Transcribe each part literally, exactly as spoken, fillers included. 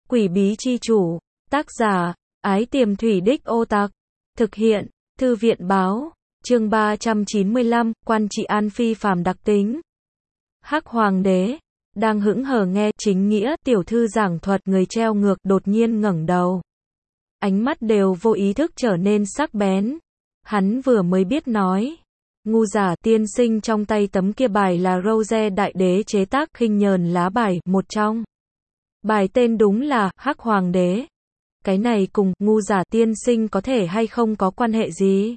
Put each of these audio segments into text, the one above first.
Quỷ bí chi chủ, tác giả, Ái Tiềm Thủy Đích Ô Tạc, thực hiện, Thư viện báo, chương ba trăm chín mươi lăm, Quan trị an phi phàm đặc tính. Hắc Hoàng đế, đang hững hờ nghe chính nghĩa tiểu thư giảng thuật người treo ngược đột nhiên ngẩng đầu. Ánh mắt đều vô ý thức trở nên sắc bén. Hắn vừa mới biết nói. Ngu giả tiên sinh trong tay tấm kia bài là Rose đại đế chế tác khinh nhờn lá bài, một trong. Bài tên đúng là Hắc Hoàng đế. Cái này cùng ngu giả tiên sinh có thể hay không có quan hệ gì?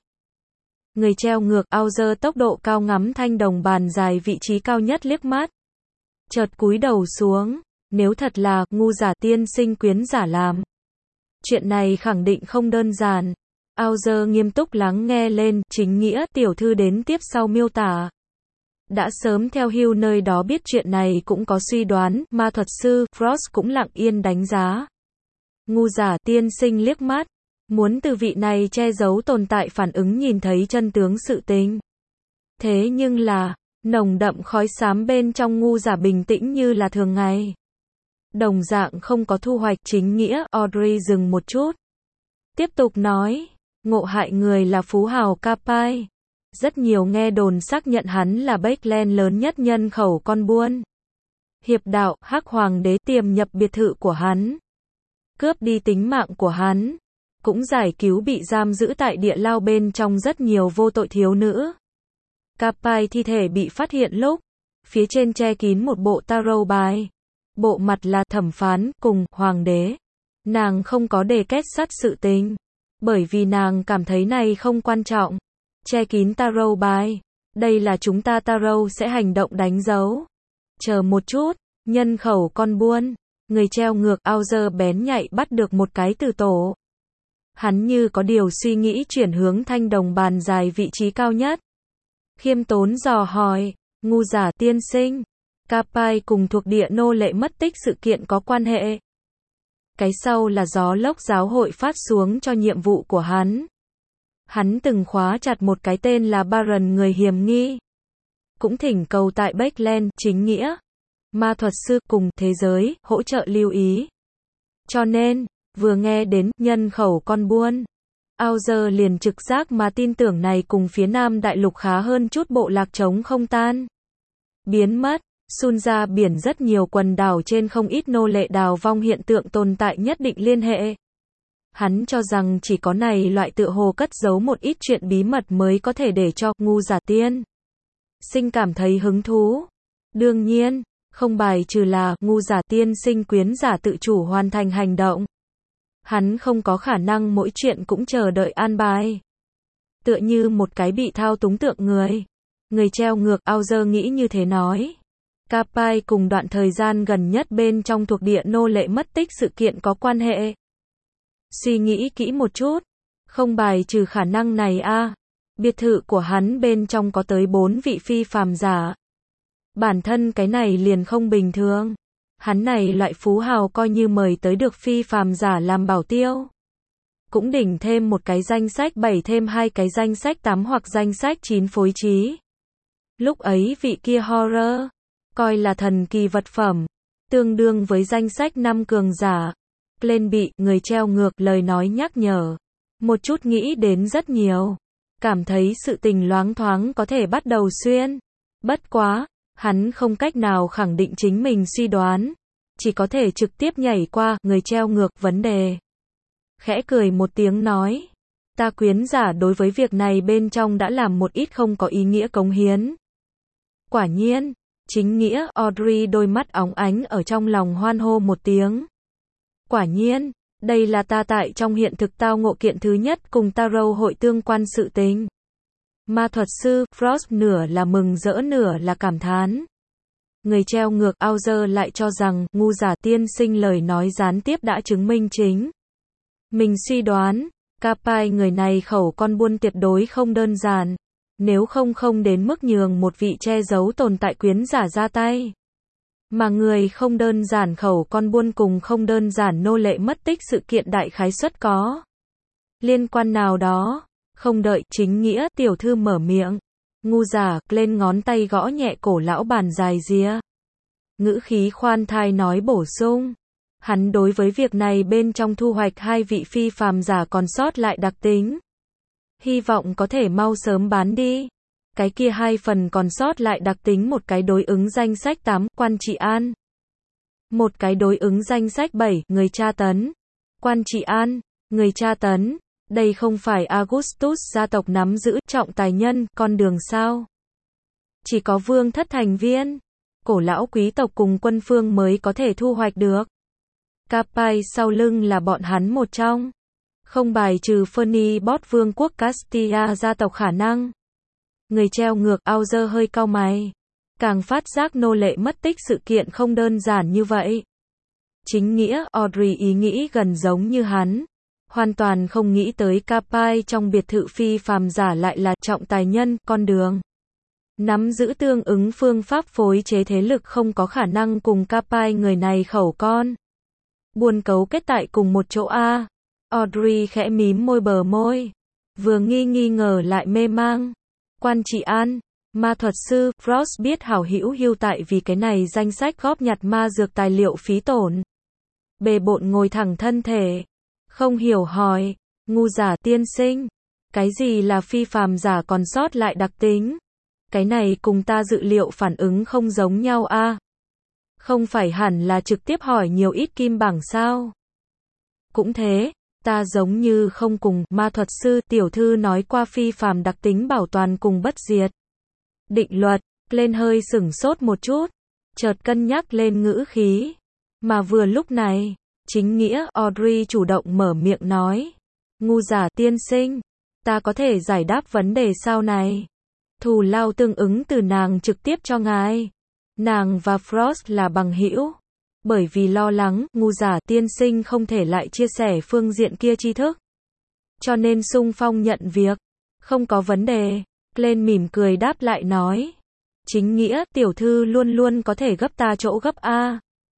Người treo ngược ao dơ tốc độ cao ngắm thanh đồng bàn dài vị trí cao nhất liếc mắt. Chợt cúi đầu xuống, nếu thật là ngu giả tiên sinh quyến giả làm. Chuyện này khẳng định không đơn giản. Ao dơ nghiêm túc lắng nghe lên, chính nghĩa tiểu thư đến tiếp sau miêu tả. Đã sớm theo hưu nơi đó biết chuyện này cũng có suy đoán, ma thuật sư Frost cũng lặng yên đánh giá. Ngu giả tiên sinh liếc mắt, muốn từ vị này che giấu tồn tại phản ứng nhìn thấy chân tướng sự tình. Thế nhưng là, nồng đậm khói xám bên trong ngu giả bình tĩnh như là thường ngày. Đồng dạng không có thu hoạch chính nghĩa, Audrey dừng một chút. Tiếp tục nói, ngộ hại người là phú hào Capai. Rất nhiều nghe đồn xác nhận hắn là Backland lớn nhất nhân khẩu con buôn. Hiệp đạo, Hắc Hoàng đế tiềm nhập biệt thự của hắn. Cướp đi tính mạng của hắn. Cũng giải cứu bị giam giữ tại địa lao bên trong rất nhiều vô tội thiếu nữ. Capai thi thể bị phát hiện lúc, phía trên che kín một bộ tarot bài. Bộ mặt là thẩm phán cùng hoàng đế. Nàng không có đề kết sắt sự tình. Bởi vì nàng cảm thấy này không quan trọng. Che kín tarot bài. Đây là chúng ta tarot sẽ hành động đánh dấu. Chờ một chút, nhân khẩu con buôn. Người treo ngược ao dơ bén nhạy bắt được một cái từ tổ. Hắn như có điều suy nghĩ chuyển hướng thanh đồng bàn dài vị trí cao nhất. Khiêm tốn dò hỏi, ngu giả tiên sinh. Capai cùng thuộc địa nô lệ mất tích sự kiện có quan hệ. Cái sau là gió lốc giáo hội phát xuống cho nhiệm vụ của hắn. Hắn từng khóa chặt một cái tên là Baron người hiểm nghi. Cũng thỉnh cầu tại Backland, chính nghĩa, ma thuật sư cùng thế giới, hỗ trợ lưu ý. Cho nên, vừa nghe đến nhân khẩu con buôn, ao dơ liền trực giác mà tin tưởng này cùng phía Nam Đại Lục khá hơn chút bộ lạc trống không tan. Biến mất, sun ra biển rất nhiều quần đảo trên không ít nô lệ đào vong hiện tượng tồn tại nhất định liên hệ. Hắn cho rằng chỉ có này loại tựa hồ cất giấu một ít chuyện bí mật mới có thể để cho ngu giả tiên sinh cảm thấy hứng thú. Đương nhiên, không bài trừ là ngu giả tiên sinh quyến giả tự chủ hoàn thành hành động. Hắn không có khả năng mỗi chuyện cũng chờ đợi an bài. Tựa như một cái bị thao túng tượng người. Người treo ngược ao dơ nghĩ như thế nói. Capai cùng đoạn thời gian gần nhất bên trong thuộc địa nô lệ mất tích sự kiện có quan hệ. Suy nghĩ kỹ một chút. Không bài trừ khả năng này a. À. Biệt thự của hắn bên trong có tới bốn vị phi phàm giả. Bản thân cái này liền không bình thường. Hắn này loại phú hào coi như mời tới được phi phàm giả làm bảo tiêu. Cũng đỉnh thêm một cái danh sách bảy thêm hai cái danh sách tám hoặc danh sách chín phối trí. Lúc ấy vị kia horror, coi là thần kỳ vật phẩm, tương đương với danh sách năm cường giả. Lên bị người treo ngược lời nói nhắc nhở. Một chút nghĩ đến rất nhiều. Cảm thấy sự tình loáng thoáng có thể bắt đầu xuyên. Bất quá, hắn không cách nào khẳng định chính mình suy đoán. Chỉ có thể trực tiếp nhảy qua người treo ngược vấn đề. Khẽ cười một tiếng nói. Ta quyến giả đối với việc này bên trong đã làm một ít không có ý nghĩa cống hiến. Quả nhiên, chính nghĩa Audrey đôi mắt óng ánh ở trong lòng hoan hô một tiếng. Quả nhiên, đây là ta tại trong hiện thực tao ngộ kiện thứ nhất cùng tarot hội tương quan sự tình. Ma thuật sư Frost nửa là mừng rỡ nửa là cảm thán. Người treo ngược ao dơ lại cho rằng ngu giả tiên sinh lời nói gián tiếp đã chứng minh chính. Mình suy đoán, Capai người này khẩu con buôn tuyệt đối không đơn giản. Nếu không không đến mức nhường một vị che giấu tồn tại quyến giả ra tay. Mà người không đơn giản khẩu con buôn cùng không đơn giản nô lệ mất tích sự kiện đại khái suất có liên quan nào đó. Không đợi chính nghĩa tiểu thư mở miệng. Ngu giả lên ngón tay gõ nhẹ cổ lão bàn dài ria. Ngữ khí khoan thai nói bổ sung. Hắn đối với việc này bên trong thu hoạch hai vị phi phàm giả còn sót lại đặc tính. Hy vọng có thể mau sớm bán đi. Cái kia hai phần còn sót lại đặc tính, một cái đối ứng danh sách tám, quan trị an. Một cái đối ứng danh sách bảy, người tra tấn. Quan trị an, người tra tấn. Đây không phải Augustus gia tộc nắm giữ trọng tài nhân, con đường sao? Chỉ có vương thất thành viên, cổ lão quý tộc cùng quân phương mới có thể thu hoạch được. Capai sau lưng là bọn hắn một trong. Không bài trừ Fernibot vương quốc Castilla gia tộc khả năng. Người treo ngược Auger hơi cau mày. Càng phát giác nô lệ mất tích sự kiện không đơn giản như vậy. Chính nghĩa, Audrey ý nghĩ gần giống như hắn. Hoàn toàn không nghĩ tới Capai trong biệt thự phi phàm giả lại là trọng tài nhân, con đường. Nắm giữ tương ứng phương pháp phối chế thế lực không có khả năng cùng Capai người này khẩu con. Buồn cấu kết tại cùng một chỗ a. Audrey khẽ mím môi bờ môi. Vừa nghi nghi ngờ lại mê mang. Quan trị an, ma thuật sư, Frost biết hảo hữu hưu tại vì cái này danh sách góp nhặt ma dược tài liệu phí tổn. Bề bộn ngồi thẳng thân thể. Không hiểu hỏi, ngu giả tiên sinh. Cái gì là phi phàm giả còn sót lại đặc tính? Cái này cùng ta dự liệu phản ứng không giống nhau a. À? Không phải hẳn là trực tiếp hỏi nhiều ít kim bảng sao? Cũng thế, ta giống như không cùng ma thuật sư tiểu thư nói qua phi phàm đặc tính bảo toàn cùng bất diệt. Định luật, lên hơi sửng sốt một chút, chợt cân nhắc lên ngữ khí. Mà vừa lúc này, chính nghĩa Audrey chủ động mở miệng nói. Ngu giả tiên sinh, ta có thể giải đáp vấn đề sau này. Thù lao tương ứng từ nàng trực tiếp cho ngài. Nàng và Frost là bằng hữu. Bởi vì lo lắng, ngu giả tiên sinh không thể lại chia sẻ phương diện kia tri thức. Cho nên xung phong nhận việc. Không có vấn đề. Lên mỉm cười đáp lại nói. Chính nghĩa, tiểu thư luôn luôn có thể gấp ta chỗ gấp A.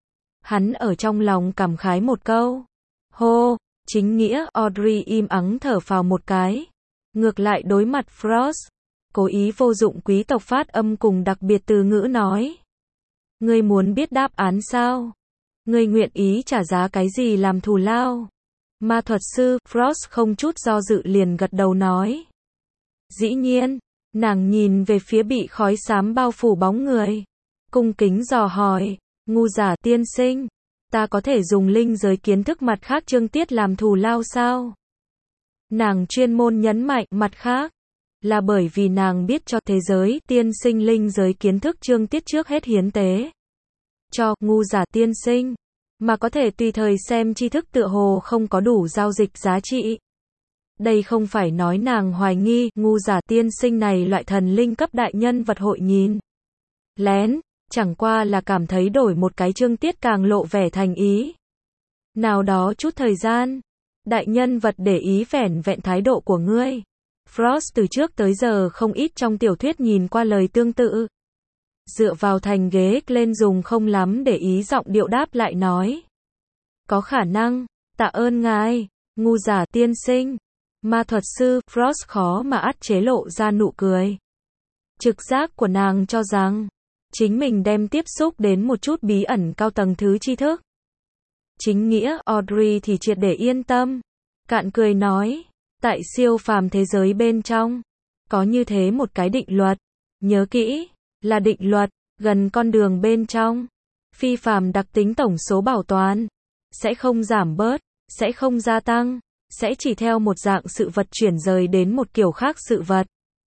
Hắn ở trong lòng cảm khái một câu. Hô, chính nghĩa, Audrey im ắng thở phào một cái. Ngược lại đối mặt Frost. Cố ý vô dụng quý tộc phát âm cùng đặc biệt từ ngữ nói. Ngươi muốn biết đáp án sao? Ngươi nguyện ý trả giá cái gì làm thù lao? Ma thuật sư, Frost không chút do dự liền gật đầu nói. Dĩ nhiên, nàng nhìn về phía bị khói xám bao phủ bóng người. Cung kính dò hỏi, ngu giả tiên sinh, ta có thể dùng linh giới kiến thức mặt khác chương tiết làm thù lao sao? Nàng chuyên môn nhấn mạnh mặt khác. Là bởi vì nàng biết cho thế giới tiên sinh linh giới kiến thức chương tiết trước hết hiến tế. Cho ngu giả tiên sinh. Mà có thể tùy thời xem tri thức tựa hồ không có đủ giao dịch giá trị. Đây không phải nói nàng hoài nghi ngu giả tiên sinh này loại thần linh cấp đại nhân vật hội nhìn. Lén, chẳng qua là cảm thấy đổi một cái chương tiết càng lộ vẻ thành ý. Nào đó chút thời gian, đại nhân vật để ý vẻn vẹn thái độ của ngươi. Frost từ trước tới giờ không ít trong tiểu thuyết nhìn qua lời tương tự. Dựa vào thành ghế lên dùng không lắm để ý giọng điệu đáp lại nói. Có khả năng, tạ ơn ngài, ngu giả tiên sinh. Ma thuật sư, Frost khó mà ắt chế lộ ra nụ cười. Trực giác của nàng cho rằng, chính mình đem tiếp xúc đến một chút bí ẩn cao tầng thứ tri thức. Chính nghĩa, Audrey thì triệt để yên tâm. Cạn cười nói. Tại siêu phàm thế giới bên trong, có như thế một cái định luật, nhớ kỹ, là định luật, gần con đường bên trong, phi phàm đặc tính tổng số bảo toàn, sẽ không giảm bớt, sẽ không gia tăng, sẽ chỉ theo một dạng sự vật chuyển rời đến một kiểu khác sự vật,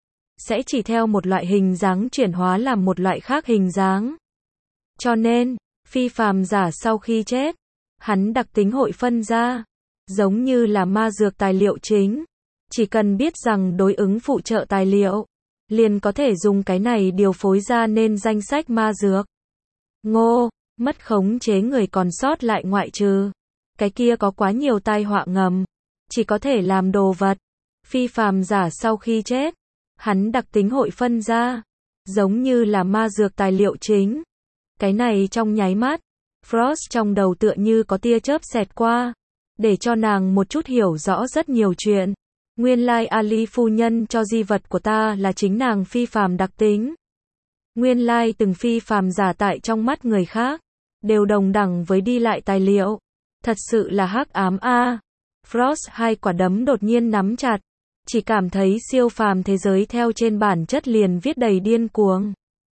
sẽ chỉ theo một loại hình dáng chuyển hóa làm một loại khác hình dáng. Cho nên, phi phàm giả sau khi chết, hắn đặc tính hội phân ra. Giống như là ma dược tài liệu chính. Chỉ cần biết rằng đối ứng phụ trợ tài liệu, liền có thể dùng cái này điều phối ra nên danh sách ma dược. Ngô, mất khống chế người còn sót lại ngoại trừ. Cái kia có quá nhiều tai họa ngầm. Chỉ có thể làm đồ vật. Phi phàm giả sau khi chết, hắn đặc tính hội phân ra. Giống như là ma dược tài liệu chính. Cái này trong nháy mắt, Frost trong đầu tựa như có tia chớp xẹt qua. Để cho nàng một chút hiểu rõ rất nhiều chuyện. Nguyên lai Ali phu nhân cho di vật của ta là chính nàng phi phàm đặc tính. Nguyên lai từng phi phàm giả tại trong mắt người khác, đều đồng đẳng với đi lại tài liệu. Thật sự là hắc ám a. Frost hai quả đấm đột nhiên nắm chặt, chỉ cảm thấy siêu phàm thế giới theo trên bản chất liền viết đầy điên cuồng.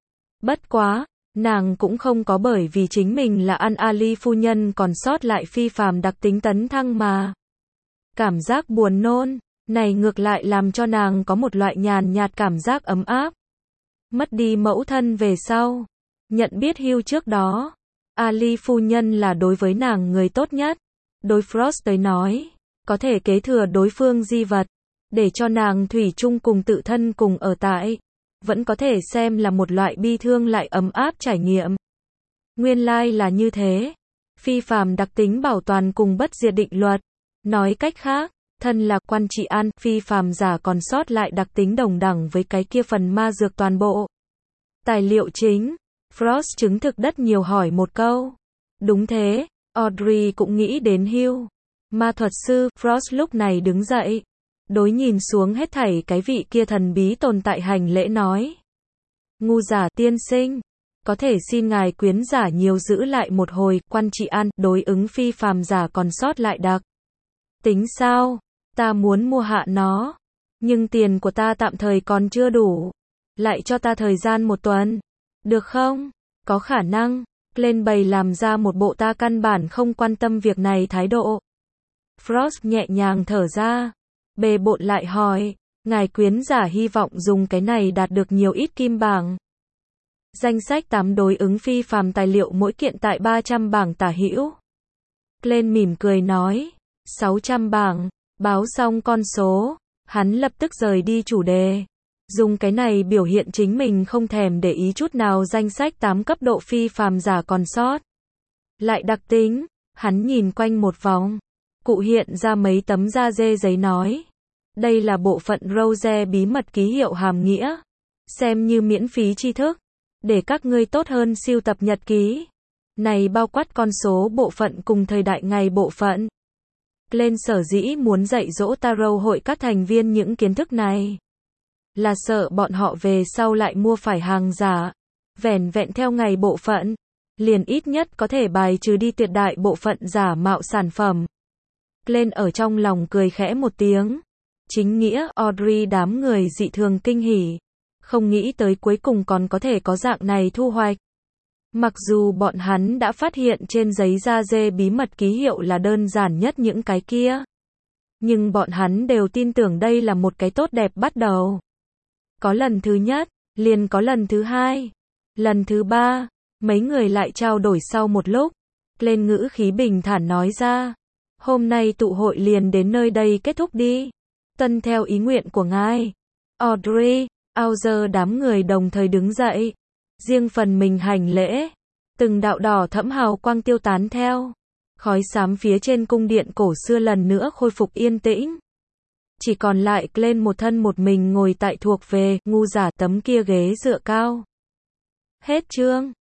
Bất quá, nàng cũng không có bởi vì chính mình là An Ali phu nhân còn sót lại phi phàm đặc tính tấn thăng mà. Cảm giác buồn nôn, này ngược lại làm cho nàng có một loại nhàn nhạt cảm giác ấm áp. Mất đi mẫu thân về sau, nhận biết hưu trước đó, Ali phu nhân là đối với nàng người tốt nhất. Đối Frost tới nói, có thể kế thừa đối phương di vật, để cho nàng thủy chung cùng tự thân cùng ở tại, vẫn có thể xem là một loại bi thương lại ấm áp trải nghiệm. Nguyên lai là như thế. Phi phàm đặc tính bảo toàn cùng bất diệt định luật. Nói cách khác, thân là quan trị an, phi phàm giả còn sót lại đặc tính đồng đẳng với cái kia phần ma dược toàn bộ. Tài liệu chính. Frost chứng thực đất nhiều hỏi một câu. Đúng thế, Audrey cũng nghĩ đến hưu. Ma thuật sư, Frost lúc này đứng dậy. Đối nhìn xuống hết thảy cái vị kia thần bí tồn tại hành lễ nói. Ngu giả tiên sinh, có thể xin ngài quyến giả nhiều giữ lại một hồi, quan trị an, đối ứng phi phàm giả còn sót lại đặc. Tính sao? Ta muốn mua hạ nó, nhưng tiền của ta tạm thời còn chưa đủ. Lại cho ta thời gian một tuần. Được không? Có khả năng. Lên bày làm ra một bộ ta căn bản không quan tâm việc này thái độ. Frost nhẹ nhàng thở ra. Bề bộn lại hỏi, ngài quyến giả hy vọng dùng cái này đạt được nhiều ít kim bảng. Danh sách tám đối ứng phi phàm tài liệu mỗi kiện tại ba trăm bảng tả hữu. Glenn mỉm cười nói, sáu trăm bảng, báo xong con số, hắn lập tức rời đi chủ đề. Dùng cái này biểu hiện chính mình không thèm để ý chút nào danh sách tám cấp độ phi phàm giả còn sót. Lại đặc tính, hắn nhìn quanh một vòng. Cụ hiện ra mấy tấm da dê giấy nói. Đây là bộ phận Rose bí mật ký hiệu hàm nghĩa. Xem như miễn phí tri thức. Để các ngươi tốt hơn siêu tập nhật ký. Này bao quát con số bộ phận cùng thời đại ngày bộ phận. Lên sở dĩ muốn dạy dỗ Tarot hội các thành viên những kiến thức này. Là sợ bọn họ về sau lại mua phải hàng giả. Vẻn vẹn theo ngày bộ phận. Liền ít nhất có thể bài trừ đi tuyệt đại bộ phận giả mạo sản phẩm. Lên ở trong lòng cười khẽ một tiếng. Chính nghĩa, Audrey đám người dị thường kinh hỉ. Không nghĩ tới cuối cùng còn có thể có dạng này thu hoạch. Mặc dù bọn hắn đã phát hiện trên giấy da dê bí mật ký hiệu là đơn giản nhất những cái kia. Nhưng bọn hắn đều tin tưởng đây là một cái tốt đẹp bắt đầu. Có lần thứ nhất, liền có lần thứ hai. Lần thứ ba, mấy người lại trao đổi sau một lúc. Lên ngữ khí bình thản nói ra. Hôm nay tụ hội liền đến nơi đây kết thúc đi. Tuân theo ý nguyện của ngài. Audrey, Auger đám người đồng thời đứng dậy. Riêng phần mình hành lễ. Từng đạo đỏ thẫm hào quang tiêu tán theo. Khói xám phía trên cung điện cổ xưa lần nữa khôi phục yên tĩnh. Chỉ còn lại lên một thân một mình ngồi tại thuộc về ngu giả tấm kia ghế dựa cao. Hết chương.